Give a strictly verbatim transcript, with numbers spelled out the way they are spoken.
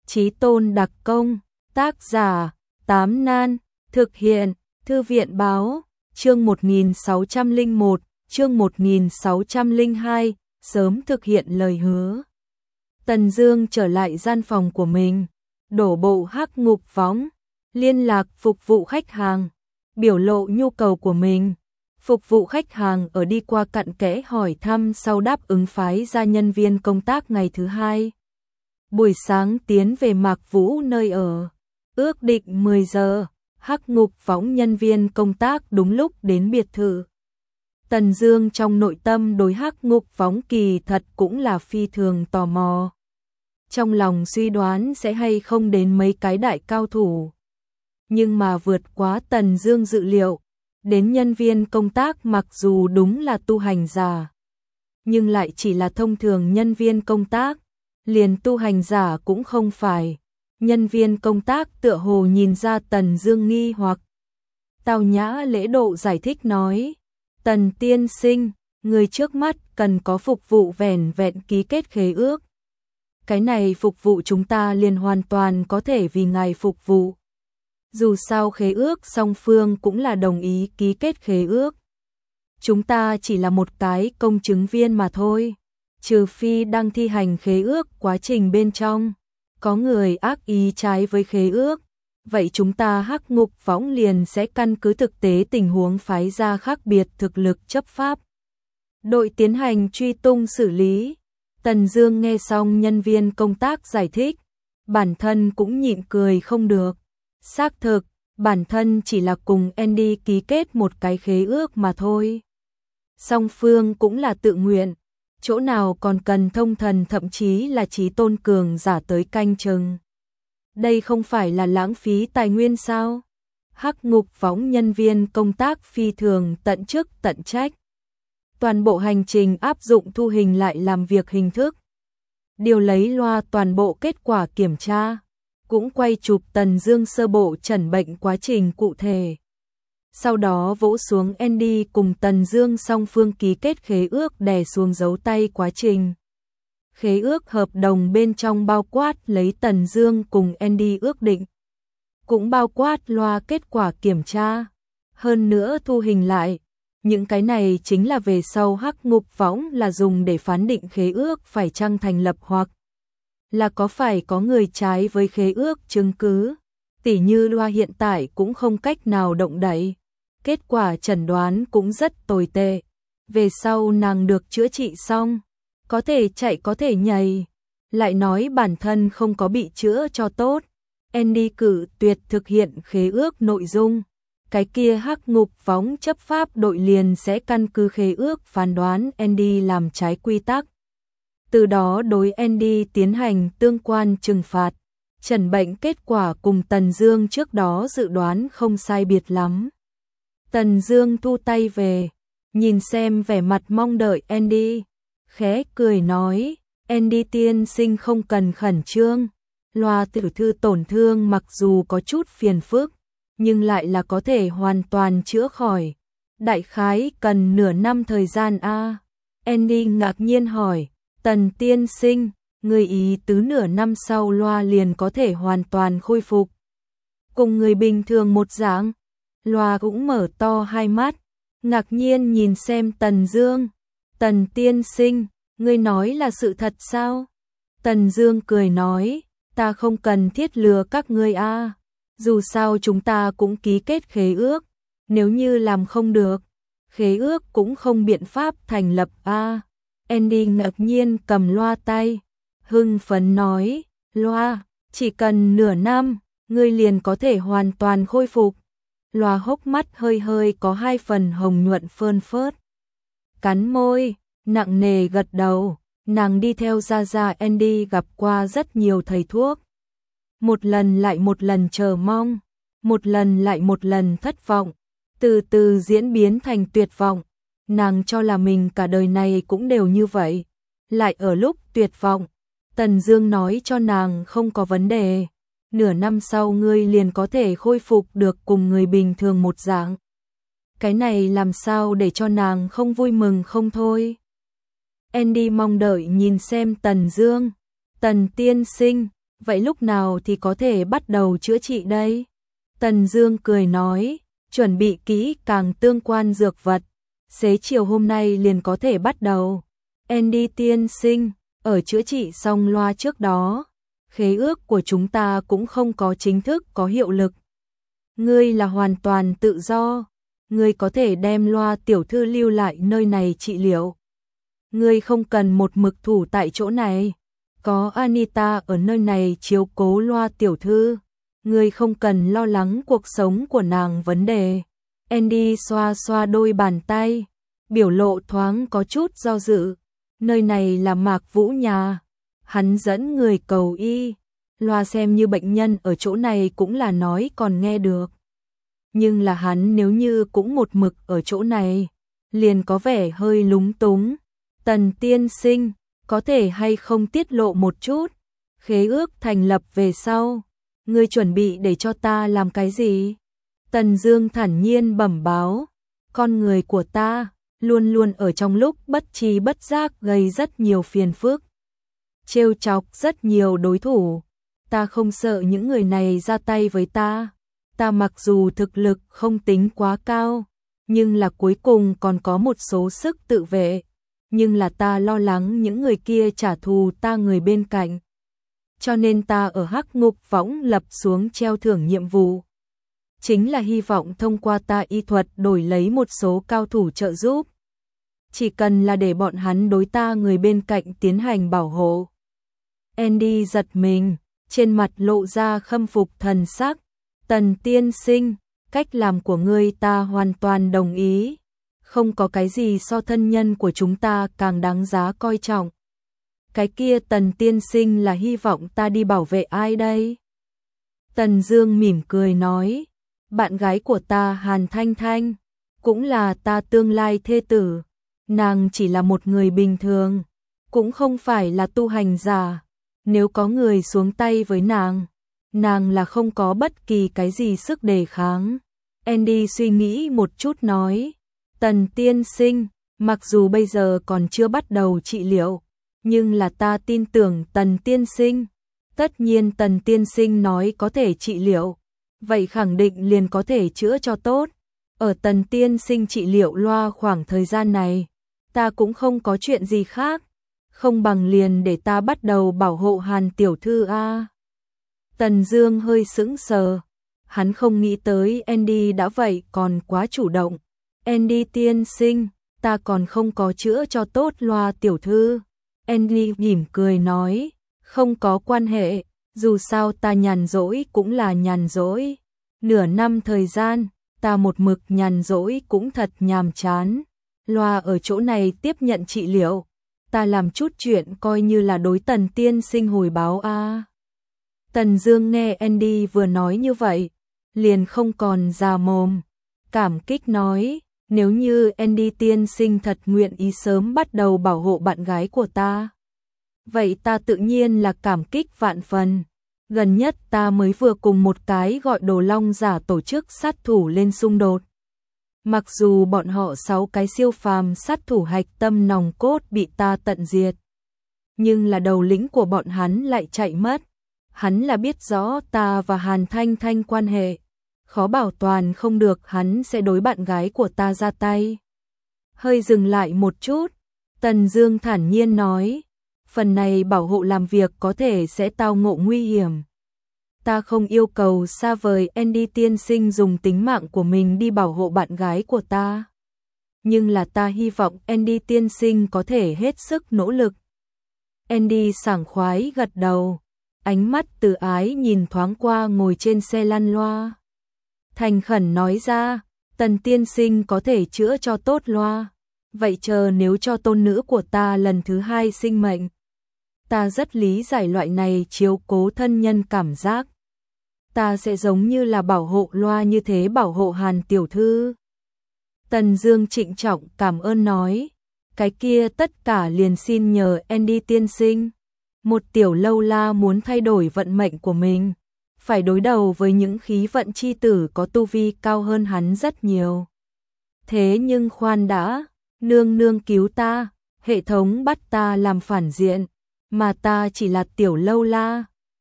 Chí Tôn đặc công, tác giả, Tám Nan, thực hiện, Thư viện báo, chương một nghìn sáu trăm lẻ một, chương một nghìn sáu trăm lẻ hai, sớm thực hiện lời hứa. Tần Dương trở lại gian phòng của mình, đổ bộ hắc ngục võng, liên lạc phục vụ khách hàng, biểu lộ nhu cầu của mình. Phục vụ khách hàng ở đi qua cặn kẽ hỏi thăm sau đáp ứng phái ra nhân viên công tác ngày thứ hai. Buổi sáng tiến về Mạc Vũ nơi ở, ước định mười giờ, hắc ngục võng nhân viên công tác đúng lúc đến biệt thự. Tần Dương trong nội tâm đối hắc ngục võng kỳ thật cũng là phi thường tò mò. Trong lòng suy đoán sẽ hay không đến mấy cái đại cao thủ. Nhưng mà vượt quá Tần Dương dự liệu, đến nhân viên công tác mặc dù đúng là tu hành giả, nhưng lại chỉ là thông thường nhân viên công tác, liền tu hành giả cũng không phải. Nhân viên công tác tựa hồ nhìn ra Tần Dương nghi hoặc. Tào nhã lễ độ giải thích nói, Tần tiên sinh, người trước mắt cần có phục vụ vẻn vẹn ký kết khế ước. Cái này phục vụ chúng ta liền hoàn toàn có thể vì ngài phục vụ. Dù sao khế ước song phương cũng là đồng ý ký kết khế ước. Chúng ta chỉ là một cái công chứng viên mà thôi. Trừ phi đang thi hành khế ước quá trình bên trong có người ác ý trái với khế ước, vậy chúng ta hắc ngục võng liền sẽ căn cứ thực tế tình huống phái ra khác biệt thực lực chấp pháp. Đội tiến hành truy tung xử lý. Tần Dương nghe xong nhân viên công tác giải thích, bản thân cũng nhịn cười không được. Xác thực, bản thân chỉ là cùng Andy ký kết một cái khế ước mà thôi. Song phương cũng là tự nguyện, chỗ nào còn cần thông thần thậm chí là chí tôn cường giả tới canh chừng. Đây không phải là lãng phí tài nguyên sao? Hắc ngục võng nhân viên công tác phi thường tận chức tận trách. Toàn bộ hành trình áp dụng thu hình lại làm việc hình thức. Điều lấy loa toàn bộ kết quả kiểm tra, cũng quay chụp Tần Dương sơ bộ chẩn bệnh quá trình cụ thể. Sau đó vỗ xuống Andy cùng Tần Dương song phương ký kết khế ước đè xuống dấu tay quá trình. Khế ước hợp đồng bên trong bao quát lấy Tần Dương cùng Andy ước định, cũng bao quát loa kết quả kiểm tra, hơn nữa thu hình lại. Những cái này chính là về sau hắc ngục võng là dùng để phán định khế ước phải chăng thành lập hoặc là có phải có người trái với khế ước chứng cứ. Tỉ như loa hiện tại cũng không cách nào động đậy. Kết quả chẩn đoán cũng rất tồi tệ. Về sau nàng được chữa trị xong, có thể chạy có thể nhảy, lại nói bản thân không có bị chữa cho tốt. Andy cử tuyệt thực hiện khế ước nội dung. Cái kia hắc ngục võng chấp pháp đội liền sẽ căn cứ khế ước phán đoán Andy làm trái quy tắc. Từ đó đối Andy tiến hành tương quan trừng phạt. Chẩn bệnh kết quả cùng Tần Dương trước đó dự đoán không sai biệt lắm. Tần Dương thu tay về, nhìn xem vẻ mặt mong đợi Andy, khẽ cười nói, Andy tiên sinh không cần khẩn trương. Loa tiểu thư tổn thương mặc dù có chút phiền phức, nhưng lại là có thể hoàn toàn chữa khỏi. Đại khái cần nửa năm thời gian a. À. Andy ngạc nhiên hỏi, Tần tiên sinh, người ý tứ nửa năm sau loa liền có thể hoàn toàn khôi phục. Cùng người bình thường một dạng. Loa cũng mở to hai mắt, ngạc nhiên nhìn xem Tần Dương. Tần tiên sinh, ngươi nói là sự thật sao? Tần Dương cười nói, ta không cần thiết lừa các ngươi a. À. Dù sao chúng ta cũng ký kết khế ước, nếu như làm không được, khế ước cũng không biện pháp thành lập a. À. Andy ngạc nhiên cầm loa tay, hưng phấn nói, loa, chỉ cần nửa năm, ngươi liền có thể hoàn toàn khôi phục. Loa hốc mắt hơi hơi có hai phần hồng nhuận phơn phớt. Cắn môi, nặng nề gật đầu, nàng đi theo Gia Gia Andy gặp qua rất nhiều thầy thuốc. Một lần lại một lần chờ mong, một lần lại một lần thất vọng, từ từ diễn biến thành tuyệt vọng. Nàng cho là mình cả đời này cũng đều như vậy. Lại ở lúc tuyệt vọng, Tần Dương nói cho nàng không có vấn đề. Nửa năm sau ngươi liền có thể khôi phục được cùng người bình thường một dạng. Cái này làm sao để cho nàng không vui mừng không thôi. Andy mong đợi nhìn xem Tần Dương. Tần tiên sinh, Vậy lúc nào thì có thể bắt đầu chữa trị đây? Tần Dương cười nói, chuẩn bị kỹ càng tương quan dược vật, xế chiều hôm nay liền có thể bắt đầu. Andy tiên sinh, ở chữa trị xong loa trước đó, khế ước của chúng ta cũng không có chính thức có hiệu lực. Ngươi là hoàn toàn tự do, ngươi có thể đem Loa tiểu thư lưu lại nơi này trị liệu. Ngươi không cần một mực thủ tại chỗ này, có Anita ở nơi này chiếu cố Loa tiểu thư, ngươi không cần lo lắng cuộc sống của nàng vấn đề. Andy xoa xoa đôi bàn tay, biểu lộ thoáng có chút do dự. Nơi này là Mạc Vũ nhà, hắn dẫn người cầu y, Loa xem như bệnh nhân ở chỗ này cũng là nói còn nghe được. Nhưng là hắn nếu như cũng một mực ở chỗ này, liền có vẻ hơi lúng túng. Tần tiên sinh, có thể hay không tiết lộ một chút, khế ước thành lập về sau, ngươi chuẩn bị để cho ta làm cái gì? Tần Dương thản nhiên bẩm báo, con người của ta luôn luôn ở trong lúc bất tri bất giác gây rất nhiều phiền phức, trêu chọc rất nhiều đối thủ. Ta không sợ những người này ra tay với ta. Ta mặc dù thực lực không tính quá cao, nhưng là cuối cùng còn có một số sức tự vệ. Nhưng là ta lo lắng những người kia trả thù ta người bên cạnh. Cho nên ta ở Hắc Ngục Võng lập xuống treo thưởng nhiệm vụ. Chính là hy vọng thông qua ta y thuật đổi lấy một số cao thủ trợ giúp. Chỉ cần là để bọn hắn đối ta người bên cạnh tiến hành bảo hộ. Andy giật mình, trên mặt lộ ra khâm phục thần sắc. Tần tiên sinh, cách làm của ngươi ta hoàn toàn đồng ý. Không có cái gì so thân nhân của chúng ta càng đáng giá coi trọng. Cái kia Tần tiên sinh là hy vọng ta đi bảo vệ ai đây? Tần Dương mỉm cười nói, bạn gái của ta Hàn Thanh Thanh, cũng là ta tương lai thê tử. Nàng chỉ là một người bình thường, cũng không phải là tu hành giả. Nếu có người xuống tay với nàng, nàng là không có bất kỳ cái gì sức đề kháng. Andy suy nghĩ một chút nói, Tần tiên sinh, mặc dù bây giờ còn chưa bắt đầu trị liệu, nhưng là ta tin tưởng Tần tiên sinh. Tất nhiên Tần tiên sinh nói có thể trị liệu, vậy khẳng định liền có thể chữa cho tốt. Ở Tần tiên sinh trị liệu Loa khoảng thời gian này, ta cũng không có chuyện gì khác, không bằng liền để ta bắt đầu bảo hộ Hàn tiểu thư a. Tần Dương hơi sững sờ, hắn không nghĩ tới Andy đã vậy còn quá chủ động. Andy tiên sinh, ta còn không có chữa cho tốt Loa tiểu thư. Andy mỉm cười nói, không có quan hệ, dù sao ta nhàn rỗi cũng là nhàn rỗi. Nửa năm thời gian, ta một mực nhàn rỗi cũng thật nhàm chán. Loa ở chỗ này tiếp nhận trị liệu, ta làm chút chuyện coi như là đối Tần tiên sinh hồi báo a. Tần Dương nghe Andy vừa nói như vậy, liền không còn già mồm, cảm kích nói, nếu như Andy tiên sinh thật nguyện ý sớm bắt đầu bảo hộ bạn gái của ta, vậy ta tự nhiên là cảm kích vạn phần. Gần nhất ta mới vừa cùng một cái gọi Đồ Long giả tổ chức sát thủ lên xung đột. Mặc dù bọn họ sáu cái siêu phàm sát thủ hạch tâm nòng cốt bị ta tận diệt, nhưng là đầu lĩnh của bọn hắn lại chạy mất. Hắn là biết rõ ta và Hàn Thanh Thanh quan hệ, khó bảo toàn không được hắn sẽ đối bạn gái của ta ra tay. Hơi dừng lại một chút, Tần Dương thản nhiên nói, phần này bảo hộ làm việc có thể sẽ tao ngộ nguy hiểm. Ta không yêu cầu xa vời Andy tiên sinh dùng tính mạng của mình đi bảo hộ bạn gái của ta. Nhưng là ta hy vọng Andy tiên sinh có thể hết sức nỗ lực. Andy sảng khoái gật đầu, ánh mắt từ ái nhìn thoáng qua ngồi trên xe lăn Loa. Thành khẩn nói ra, Tần tiên sinh có thể chữa cho tốt Loa. Vậy chờ nếu cho tôn nữ của ta lần thứ hai sinh mệnh. Ta rất lý giải loại này chiếu cố thân nhân cảm giác. Ta sẽ giống như là bảo hộ Loa như thế bảo hộ Hàn tiểu thư. Tần Dương trịnh trọng cảm ơn nói, cái kia tất cả liền xin nhờ Andy tiên sinh. Một tiểu lâu la muốn thay đổi vận mệnh của mình, phải đối đầu với những khí vận chi tử có tu vi cao hơn hắn rất nhiều. Thế nhưng khoan đã, nương nương cứu ta, hệ thống bắt ta làm phản diện, mà ta chỉ là tiểu lâu la,